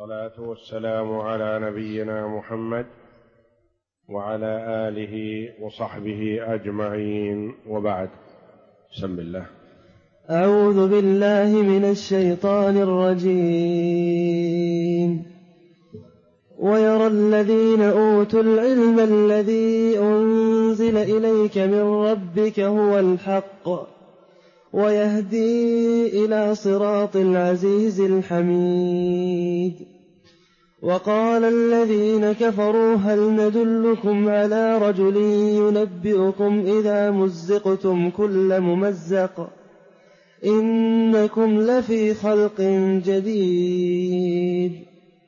والصلاة والسلام على نبينا محمد وعلى آله وصحبه أجمعين، وبعد. بسم الله. أعوذ بالله من الشيطان الرجيم. ويرى الذين أوتوا العلم الذي أنزل إليك من ربك هو الحق ويهدي إلى صراط العزيز الحميد. وقال الذين كفروا هل ندلكم على رجل ينبئكم إذا مزقتم كل ممزق إنكم لفي خلق جديد.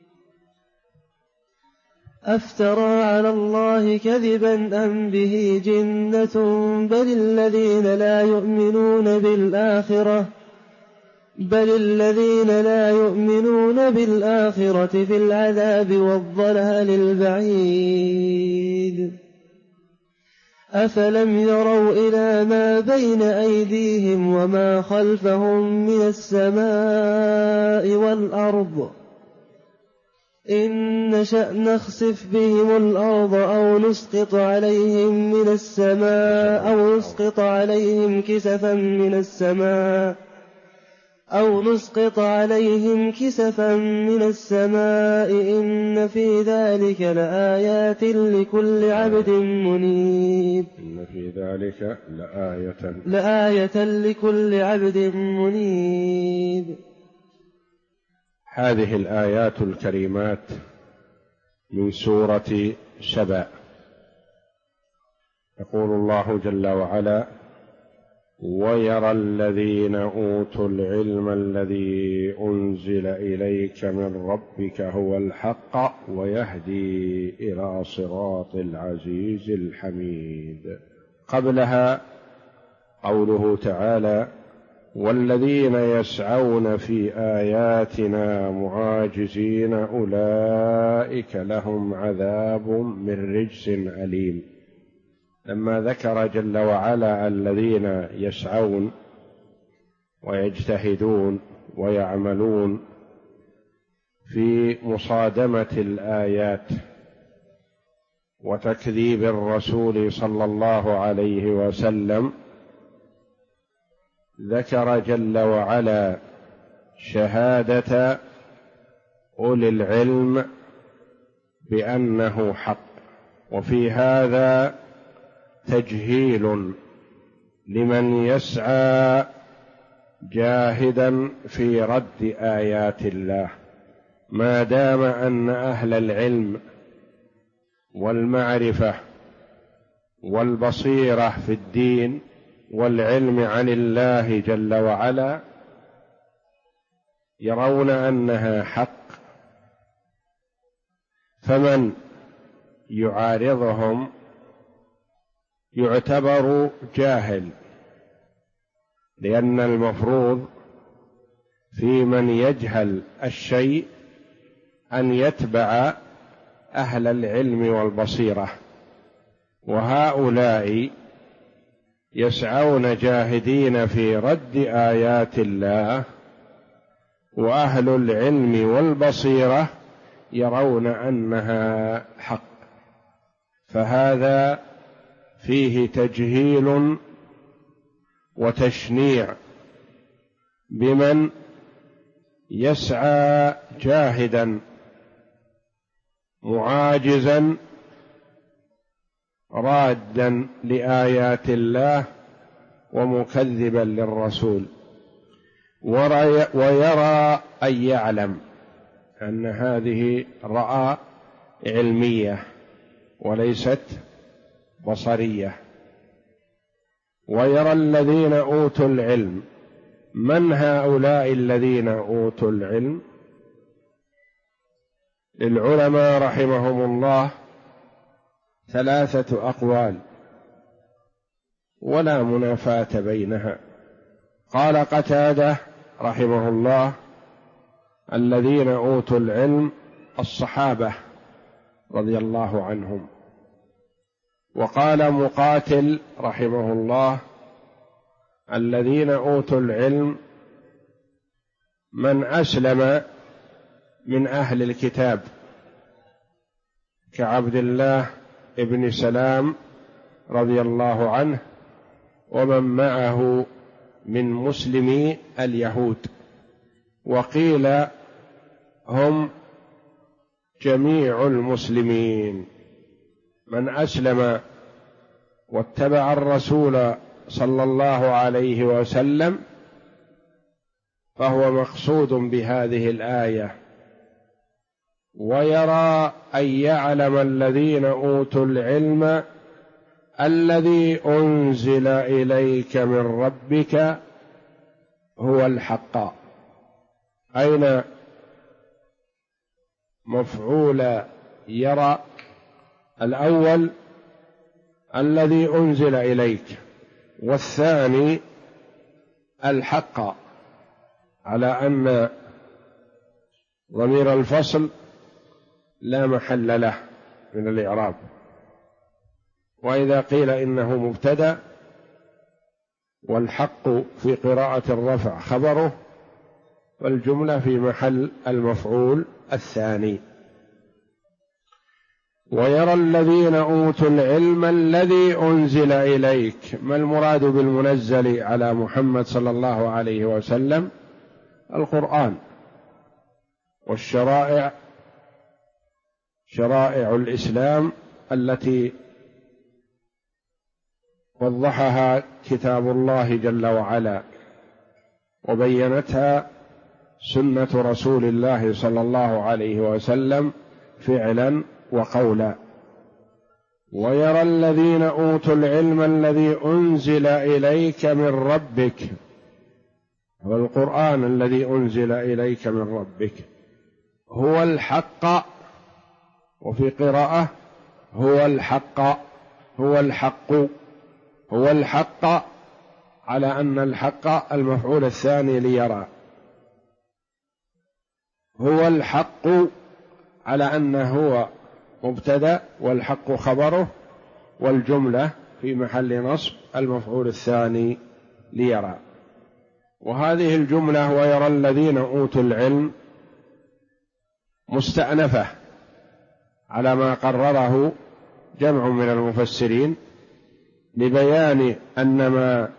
أفترى على الله كذبا أم به جنة بل الذين لا يؤمنون بالآخرة في العذاب والضلال البعيد. أفلم يروا إلى ما بين أيديهم وما خلفهم من السماء والأرض إن نشأ نخسف بهم الأرض أو نسقط عليهم كسفا من السماء إن في ذلك لآيات لكل عبد منيب. إن في ذلك لآية لكل عبد منيب. هذه الآيات الكريمات من سورة سبأ. يقول الله جل وعلا: ويرى الذين أوتوا العلم الذي أنزل إليك من ربك هو الحق ويهدي إلى صراط العزيز الحميد. قبلها قوله تعالى: والذين يسعون في آياتنا معاجزين أولئك لهم عذاب من رجس أليم. لما ذكر جل وعلا الذين يسعون ويجتهدون ويعملون في مصادمة الآيات وتكذيب الرسول صلى الله عليه وسلم، ذكر جل وعلا شهادة أولي العلم بأنه حق، وفي هذا تجهيل لمن يسعى جاهدا في رد آيات الله، ما دام أن أهل العلم والمعرفة والبصيرة في الدين والعلم عن الله جل وعلا يرون أنها حق، فمن يعارضهم يعتبر جاهل، لأن المفروض في من يجهل الشيء أن يتبع أهل العلم والبصيرة، وهؤلاء يسعون جاهدين في رد آيات الله، وأهل العلم والبصيرة يرون أنها حق، فهذا فيه تجهيل وتشنيع بمن يسعى جاهدا معاجزا رادا لآيات الله ومكذبا للرسول، ويرى أن يعلم أن هذه رأى علمية وليست بصرية. ويرى الذين أوتوا العلم. من هؤلاء الذين أوتوا العلم؟ للعلماء رحمهم الله 3 أقوال ولا منافاة بينها. قال قتادة رحمه الله: الذين أوتوا العلم الصحابة رضي الله عنهم. وقال مقاتل رحمه الله: الذين أوتوا العلم من أسلم من أهل الكتاب كعبد الله ابن سلام رضي الله عنه ومن معه من مسلمي اليهود، وقيل هم جميع المسلمين من أسلم واتبع الرسول صلى الله عليه وسلم فهو مقصود بهذه الآية. ويرى أن يعلم الذين أوتوا العلم الذي أنزل إليك من ربك هو الحق. أين مفعول يرى؟ الأول الذي أنزل إليك، والثاني الحق، على أن ضمير الفصل لا محل له من الإعراب. وإذا قيل إنه مبتدأ والحق في قراءة الرفع خبره فالجملة في محل المفعول الثاني. ويرى الذين أوتوا العلم الذي أنزل إليك. ما المراد بالمنزل على محمد صلى الله عليه وسلم؟ القرآن والشرائع، شرائع الإسلام التي وضحها كتاب الله جل وعلا وبينتها سنة رسول الله صلى الله عليه وسلم فعلا وقولا. ويرى الذين أوتوا العلم الذي أنزل إليك من ربك، والقرآن الذي أنزل إليك من ربك هو الحق، وفي قراءة هو الحق، هو الحق، هو الحق، على أن الحق المفعول الثاني ليرى، هو الحق على أنه هو مبتدأ والحق خبره، والجملة في محل نصب المفعول الثاني ليرى. وهذه الجملة ويرى الذين أوتوا العلم مستأنفة على ما قرره جمع من المفسرين لبيان أن ما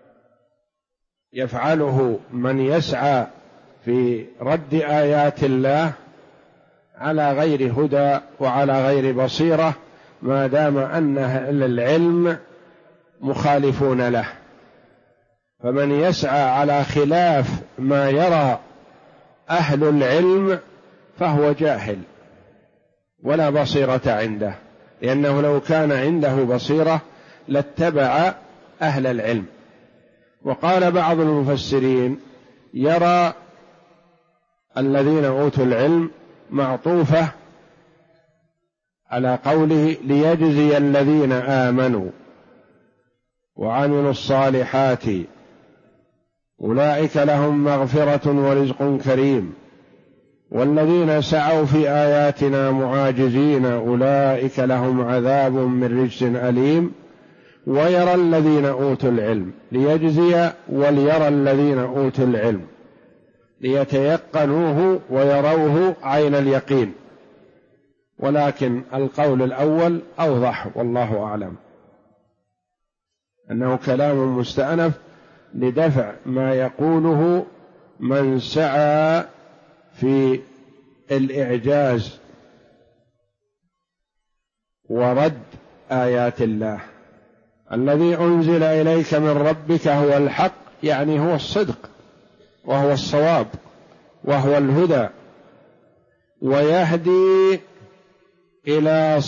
يفعله من يسعى في رد آيات الله على غير هدى وعلى غير بصيرة ما دام أن أهل العلم مخالفون له. فمن يسعى على خلاف ما يرى أهل العلم فهو جاهل ولا بصيرة عنده، لأنه لو كان عنده بصيرة لاتبع أهل العلم. وقال بعض المفسرين يرى الذين أوتوا العلم معطوفة على قوله ليجزي الذين آمنوا وعملوا الصالحات أولئك لهم مغفرة ورزق كريم، والذين سعوا في آياتنا معاجزين أولئك لهم عذاب من رجس أليم. ويرى الذين أوتوا العلم ليجزي، وليرى الذين أوتوا العلم ليتيقنوه ويروه عين اليقين، ولكن القول الأول أوضح والله أعلم، أنه كلام مستأنف لدفع ما يقوله من سعى في الإعجاز ورد آيات الله. الذي أنزل إليك من ربك هو الحق، يعني هو الصدق وهو الصواب وهو الهدى، ويهدي إلى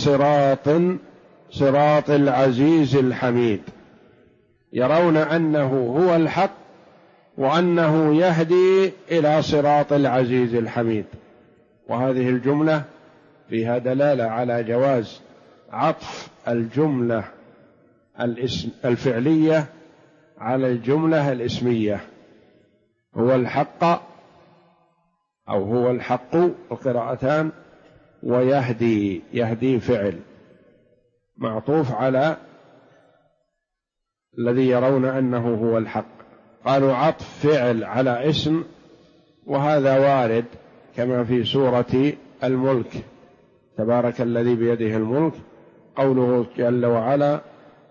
صراط العزيز الحميد. يرون أنه هو الحق وأنه يهدي إلى صراط العزيز الحميد. وهذه الجملة فيها دلالة على جواز عطف الجملة الفعلية على الجملة الاسمية. هو الحق أو هو الحق القراءتان، ويهدي، يهدي فعل معطوف على الذي يرون أنه هو الحق. قالوا عطف فعل على اسم، وهذا وارد كما في سورة الملك: تبارك الذي بيده الملك. قوله جل وعلا: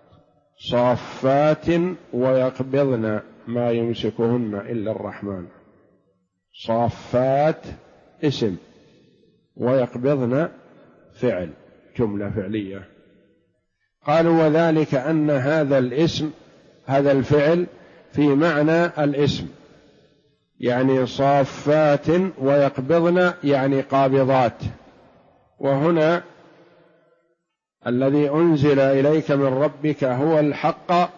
صافات ويقبضن ما يمسكهن إلا الرحمن. صافات اسم، ويقبضن فعل، جملة فعلية. قالوا: وذلك أن هذا الاسم، هذا الفعل في معنى الاسم، يعني صافات ويقبضن يعني قابضات. وهنا الذي أنزل إليك من ربك هو الحق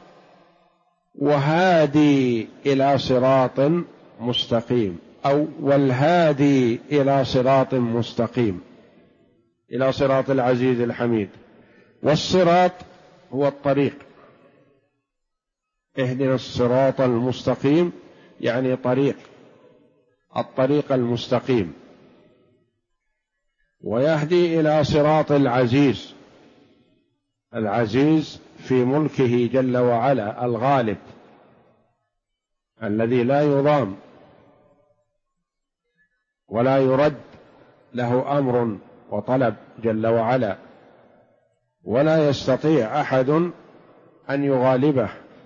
وهادي إلى صراط مستقيم، أو والهادي إلى صراط مستقيم، إلى صراط العزيز الحميد. والصراط هو الطريق، اهدنا الصراط المستقيم يعني طريق، الطريق المستقيم. ويهدي إلى صراط العزيز، العزيز في ملكه جل وعلا، الغالب الذي لا يضام ولا يرد، له أمر وطلب جل وعلا، ولا يستطيع أحد أن يغالبه.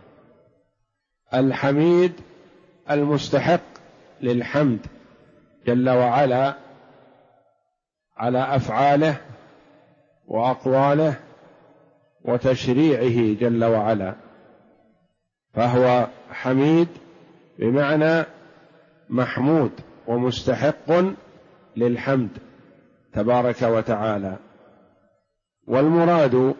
الحميد المستحق للحمد جل وعلا على أفعاله وأقواله وتشريعه جل وعلا، فهو حميد بمعنى محمود ومستحق للحمد تبارك وتعالى. والمراد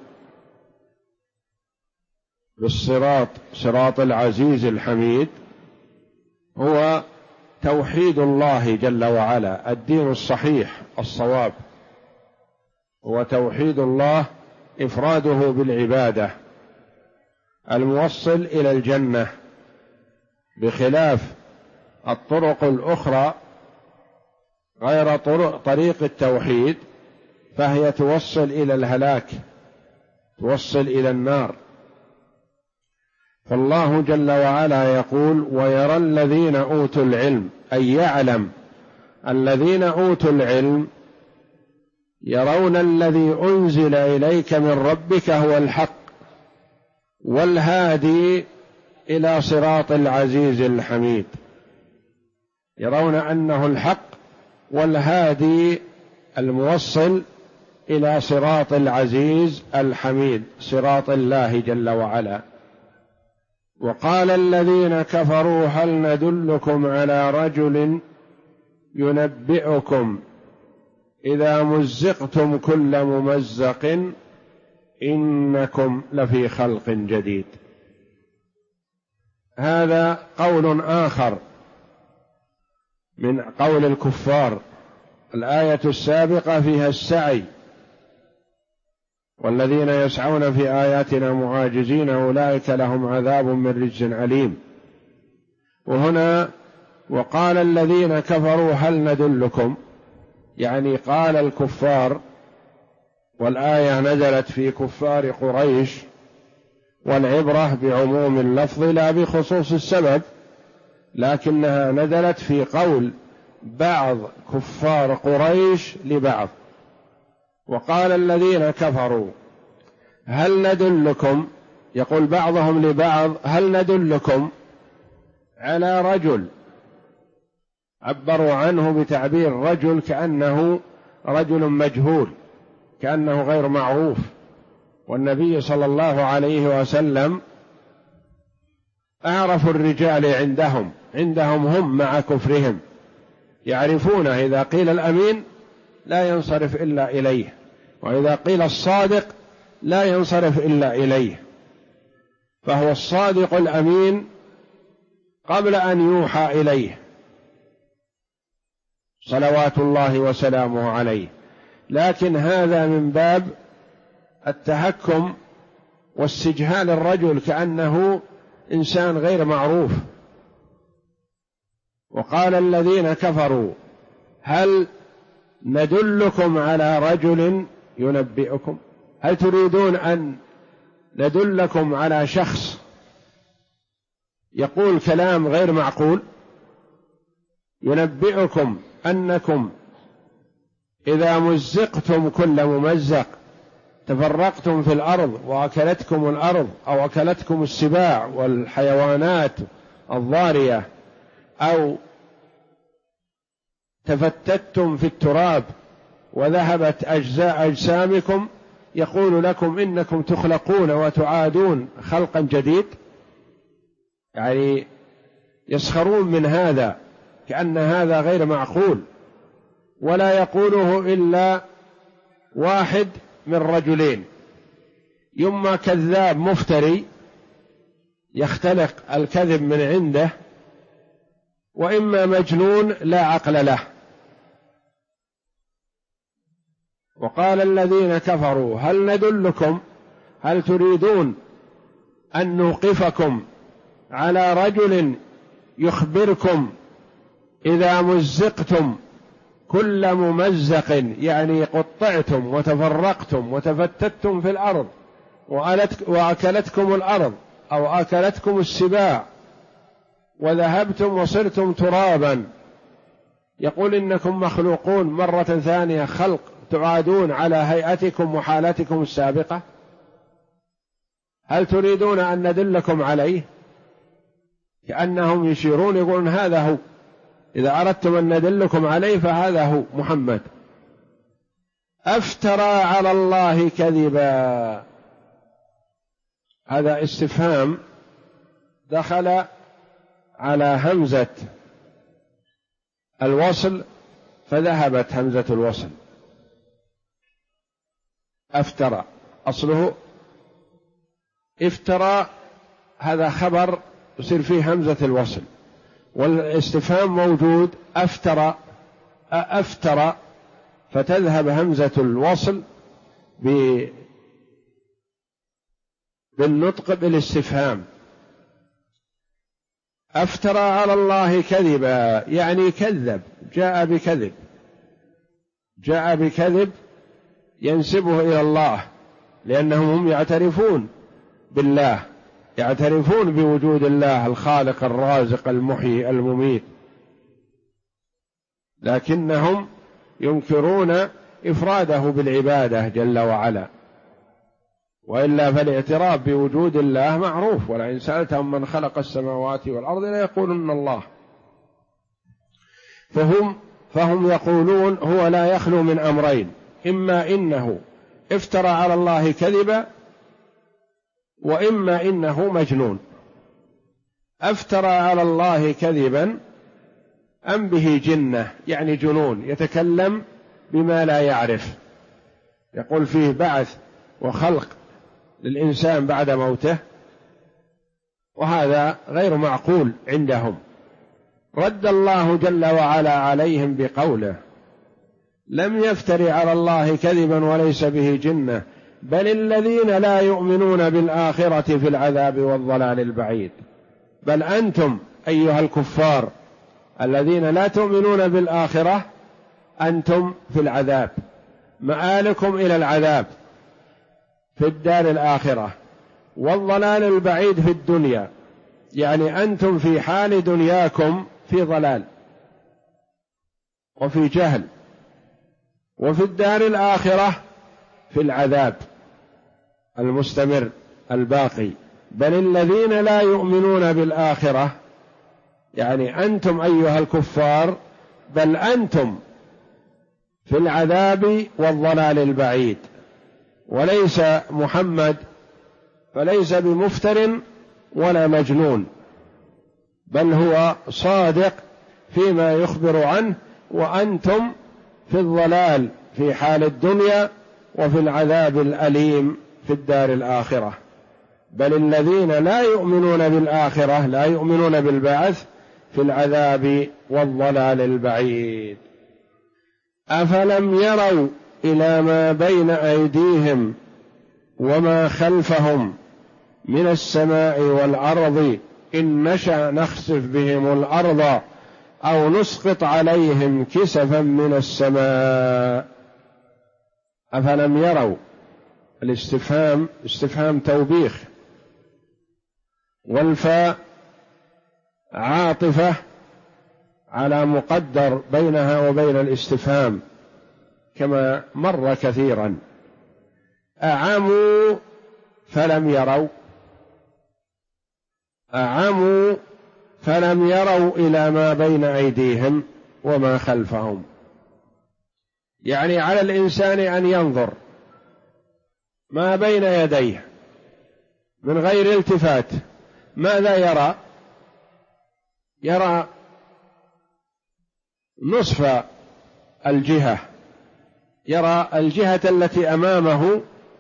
بالصراط، صراط العزيز الحميد، هو توحيد الله جل وعلا، الدين الصحيح الصواب هو توحيد الله، إفراده بالعبادة، الموصل إلى الجنة، بخلاف الطرق الأخرى غير طريق التوحيد، فهي توصل إلى الهلاك، توصل إلى النار. فالله جل وعلا يقول: ويرى الذين أوتوا العلم، أي يعلم الذين أوتوا العلم، يرون الذي أنزل إليك من ربك هو الحق والهادي إلى صراط العزيز الحميد. يرون أنه الحق والهادي الموصل إلى صراط العزيز الحميد، صراط الله جل وعلا. وقال الذين كفروا: هل ندلكم على رجل ينبئكم إذا مزقتم كل ممزق إنكم لفي خلق جديد. هذا قول آخر من قول الكفار. الآية السابقة فيها السعي: والذين يسعون في آياتنا معاجزين أولئك لهم عذاب من رجز أليم. وهنا وقال الذين كفروا: هل ندلكم، يعني قال الكفار، والآية نزلت في كفار قريش، والعبرة بعموم اللفظ لا بخصوص السبب، لكنها نزلت في قول بعض كفار قريش لبعض. وقال الذين كفروا: هل ندلكم، يقول بعضهم لبعض: هل ندلكم على رجل، عبروا عنه بتعبير رجل كأنه رجل مجهول، كأنه غير معروف. والنبي صلى الله عليه وسلم أعرف الرجال عندهم هم مع كفرهم، يعرفونه إذا قيل الأمين لا ينصرف إلا إليه، وإذا قيل الصادق لا ينصرف إلا إليه، فهو الصادق الأمين قبل أن يوحى إليه صلوات الله وسلامه عليه. لكن هذا من باب التهكم واستجهال الرجل كأنه إنسان غير معروف. وقال الذين كفروا: هل ندلكم على رجل ينبئكم، هل تريدون أن ندلكم على شخص يقول كلام غير معقول، ينبئكم أنكم إذا مزقتم كل ممزق تفرقتم في الأرض وأكلتكم الأرض أو أكلتكم السباع والحيوانات الضارية، أو تفتتم في التراب وذهبت أجزاء أجسامكم، يقول لكم إنكم تخلقون وتعادون خلقا جديد. يعني يسخرون من هذا كأن هذا غير معقول، ولا يقوله إلا واحد من رجلين: إما كذاب مفتري يختلق الكذب من عنده، وإما مجنون لا عقل له. وقال الذين كفروا: هل ندلكم، هل تريدون أن نوقفكم على رجل يخبركم إذا مزقتم كل ممزق، يعني قطعتم وتفرقتم وتفتتم في الأرض وأكلتكم الأرض أو أكلتكم السباع وذهبتم وصرتم ترابا، يقول إنكم مخلوقون مرة ثانية، خلق تعادون على هيئتكم وحالتكم السابقة؟ هل تريدون أن ندلكم عليه؟ كأنهم يشيرون يقولون هذا هو، إذا أردتم أن ندلكم عليه فهذا هو محمد. أفترى على الله كذبا، هذا استفهام دخل على همزة الوصل فذهبت همزة الوصل. أفترى أصله افترى، هذا خبر يصير فيه همزة الوصل، والاستفهام موجود أفترى أفترى، فتذهب همزة الوصل بالنطق بالاستفهام. أفترى على الله كذبا يعني كذب، جاء بكذب، جاء بكذب ينسبه إلى الله، لأنهم هم يعترفون بالله، يعترفون بوجود الله الخالق الرازق المحيي المميت، لكنهم ينكرون إفراده بالعبادة جل وعلا، وإلا فالاعتراف بوجود الله معروف، ولئن سألتهم من خلق السماوات والأرض ليقولن الله. فهم يقولون هو لا يخلو من أمرين: إما إنه افترى على الله كذبا، وإما إنه مجنون. أفترى على الله كذبا أم به جنة، يعني جنون، يتكلم بما لا يعرف، يقول فيه بعث وخلق للإنسان بعد موته، وهذا غير معقول عندهم. رد الله جل وعلا عليهم بقوله: لم يفتر على الله كذبا وليس به جنة، بل الذين لا يؤمنون بالآخرة في العذاب والضلال البعيد. بل أنتم أيها الكفار الذين لا تؤمنون بالآخرة أنتم في العذاب، مآلكم إلى العذاب في الدار الآخرة، والضلال البعيد في الدنيا، يعني أنتم في حال دنياكم في ضلال وفي جهل، وفي الدار الآخرة في العذاب المستمر الباقي. بل الذين لا يؤمنون بالآخرة، يعني أنتم أيها الكفار، بل أنتم في العذاب والضلال البعيد. وليس محمد فليس بمفتر ولا مجنون، بل هو صادق فيما يخبر عنه، وأنتم في الضلال في حال الدنيا وفي العذاب الأليم في الدار الآخرة. بل الذين لا يؤمنون بالآخرة، لا يؤمنون بالبعث، في العذاب والضلال البعيد. أفلم يروا إلى ما بين أيديهم وما خلفهم من السماء والأرض إن نشأ نخسف بهم الأرض أو نسقط عليهم كسفا من السماء. أفلم يروا، الاستفهام استفهام توبيخ، والفاء عاطفة على مقدر بينها وبين الاستفهام كما مر كثيرا. أعموا فلم يروا، أعموا فلم يروا إلى ما بين أيديهم وما خلفهم، يعني على الإنسان أن ينظر ما بين يديه من غير التفات. ماذا يرى؟ يرى نصف الجهة، يرى الجهة التي أمامه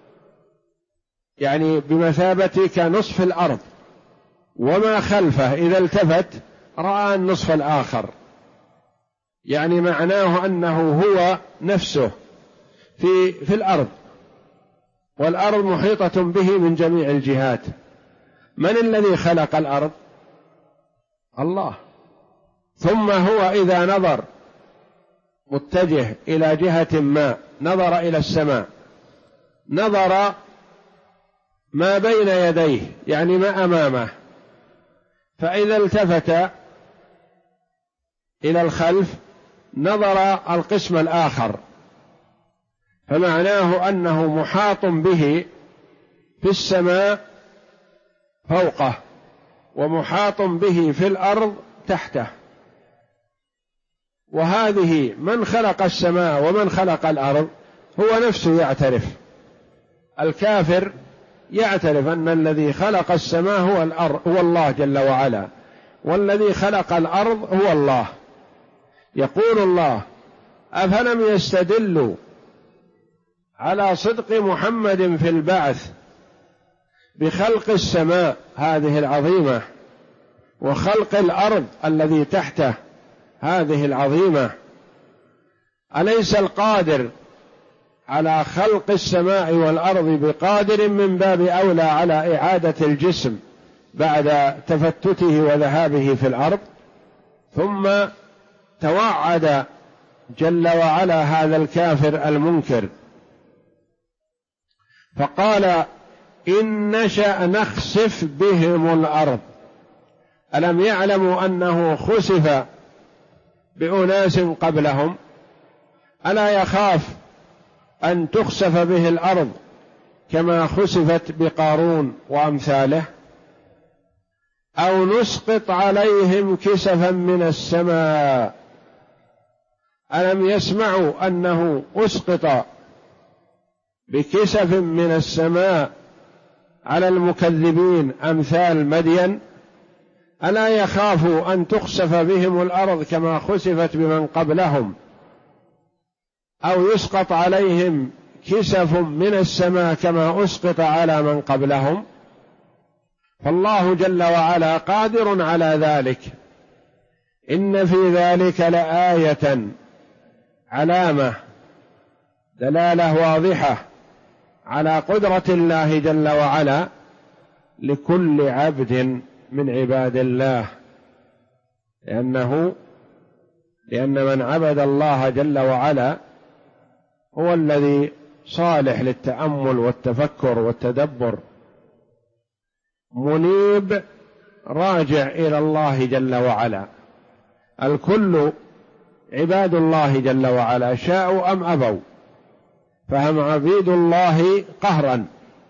يعني بمثابة كنصف الأرض، وما خلفه إذا التفت رأى النصف الآخر، يعني معناه أنه هو نفسه في الأرض، والأرض محيطة به من جميع الجهات. من الذي خلق الأرض؟ الله. ثم هو إذا نظر متجه إلى جهة ما، نظر إلى السماء، نظر ما بين يديه يعني ما أمامه، فإذا التفت إلى الخلف نظر القسم الآخر، فمعناه أنه محاط به في السماء فوقه ومحاط به في الأرض تحته. وهذه من خلق السماء ومن خلق الأرض هو نفسه يعترف. الكافر يعترف أن الذي خلق السماء هو الله جل وعلا، والذي خلق الأرض هو الله. يقول الله: أفلم يستدلوا على صدق محمد في البعث بخلق السماء هذه العظيمة وخلق الأرض الذي تحته هذه العظيمة؟ أليس القادر على خلق السماء والأرض بقادر من باب أولى على إعادة الجسم بعد تفتته وذهابه في الأرض؟ ثم توعد جل وعلا هذا الكافر المنكر فقال: إن نشأ نخسف بهم الأرض. ألم يعلموا أنه خسف بأناس قبلهم؟ ألا يخاف أن تخسف به الأرض كما خسفت بقارون وأمثاله؟ أو نسقط عليهم كسفا من السماء. ألم يسمعوا أنه أسقط بكسف من السماء على المكذبين أمثال مدين؟ ألا يخافوا أن تخسف بهم الأرض كما خسفت بمن قبلهم؟ أو يسقط عليهم كسف من السماء كما أسقط على من قبلهم؟ فالله جل وعلا قادر على ذلك. إن في ذلك لآية، علامة، دلالة واضحة على قدرة الله جل وعلا لكل عبد من عباد الله، لأن من عبد الله جل وعلا هو الذي صالح للتأمل والتفكر والتدبر، منيب راجع إلى الله جل وعلا. الكل عباد الله جل وعلا شاءوا أم أبوا، فهم عبيد الله قهرا.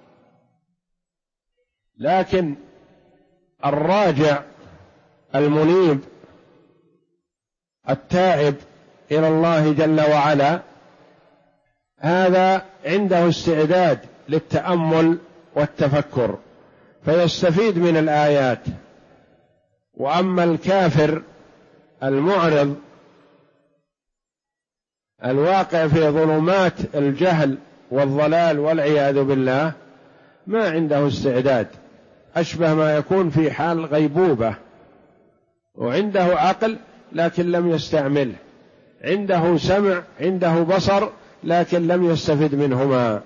لكن الراجع المنيب التائب إلى الله جل وعلا هذا عنده استعداد للتأمل والتفكر فيستفيد من الآيات. وأما الكافر المعرض الواقع في ظلمات الجهل والضلال والعياذ بالله ما عنده استعداد، أشبه ما يكون في حال غيبوبة، وعنده عقل لكن لم يستعمله، عنده سمع، عنده بصر، لكن لم يستفد منهما.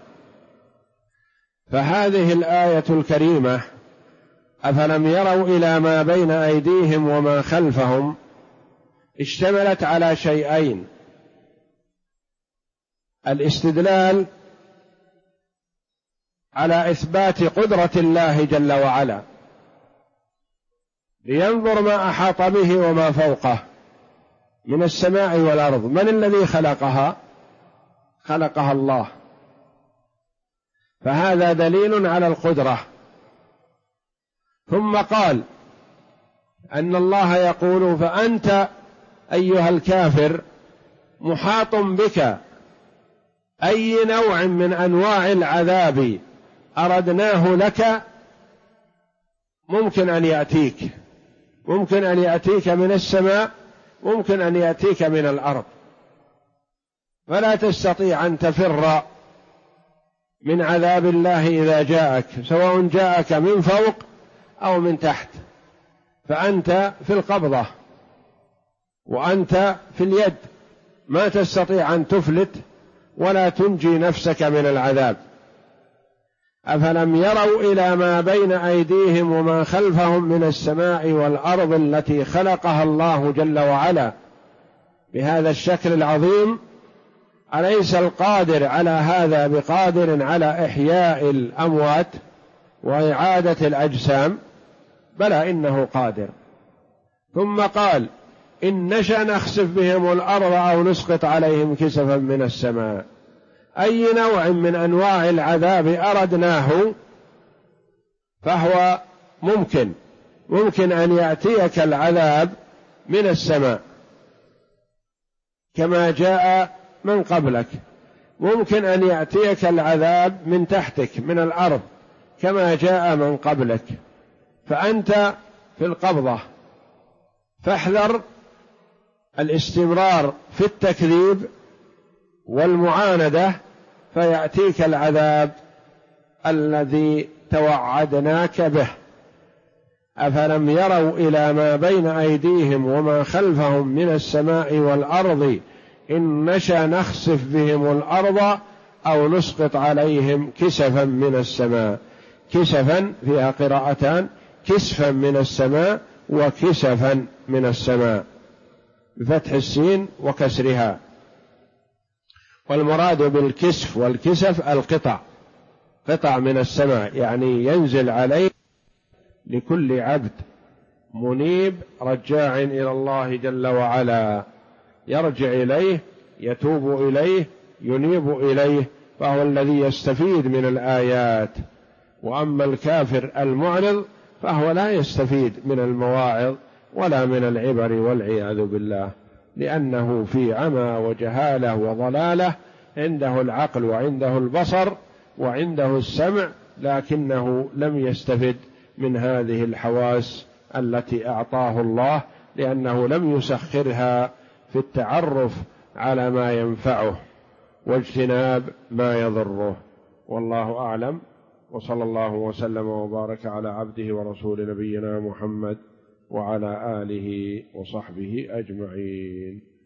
فهذه الآية الكريمة: أفلم يروا إلى ما بين أيديهم وما خلفهم، اشتملت على شيئين: الاستدلال على إثبات قدرة الله جل وعلا لينظر ما أحاط به وما فوقه، من السماء والأرض، من الذي خلقها؟ خلقها الله، فهذا دليل على القدرة. ثم قال أن الله يقول: فأنت أيها الكافر محاط بك، أي نوع من أنواع العذاب أردناه لك ممكن أن يأتيك، ممكن أن يأتيك من السماء، ممكن أن يأتيك من الأرض، فلا تستطيع أن تفر من عذاب الله إذا جاءك، سواء جاءك من فوق أو من تحت، فأنت في القبضة وأنت في اليد، ما تستطيع أن تفلت ولا تنجي نفسك من العذاب. أفلم يروا إلى ما بين أيديهم وما خلفهم من السماء والأرض التي خلقها الله جل وعلا بهذا الشكل العظيم؟ أليس القادر على هذا بقادر على إحياء الأموات وإعادة الأجسام؟ بلى إنه قادر. ثم قال: إن نشأ نخسف بهم الأرض أو نسقط عليهم كسفا من السماء، أي نوع من أنواع العذاب أردناه فهو ممكن أن يأتيك العذاب من السماء كما جاء من قبلك، ممكن أن يأتيك العذاب من تحتك من الأرض كما جاء من قبلك، فأنت في القبضة، فاحذر الاستمرار في التكذيب والمعاندة فيأتيك العذاب الذي توعدناك به. أفلم يروا إلى ما بين أيديهم وما خلفهم من السماء والأرض إن نشأ نخسف بهم الأرض أو نسقط عليهم كسفا من السماء. كسفا فيها قراءتان: كسفا من السماء وكسفا من السماء بفتح السين وكسرها. والمراد بالكسف والكسف قطع من السماء، يعني ينزل عليه لكل عبد منيب رجاع إلى الله جل وعلا، يرجع إليه، يتوب إليه، ينيب إليه، فهو الذي يستفيد من الآيات. وأما الكافر المعرض فهو لا يستفيد من المواعظ ولا من العبر والعياذ بالله، لأنه في عمى وجهالة وضلالة، عنده العقل وعنده البصر وعنده السمع، لكنه لم يستفد من هذه الحواس التي أعطاه الله، لأنه لم يسخرها في التعرف على ما ينفعه واجتناب ما يضره. والله أعلم، وصلى الله وسلم وبارك على عبده ورسول نبينا محمد وعلى آله وصحبه أجمعين.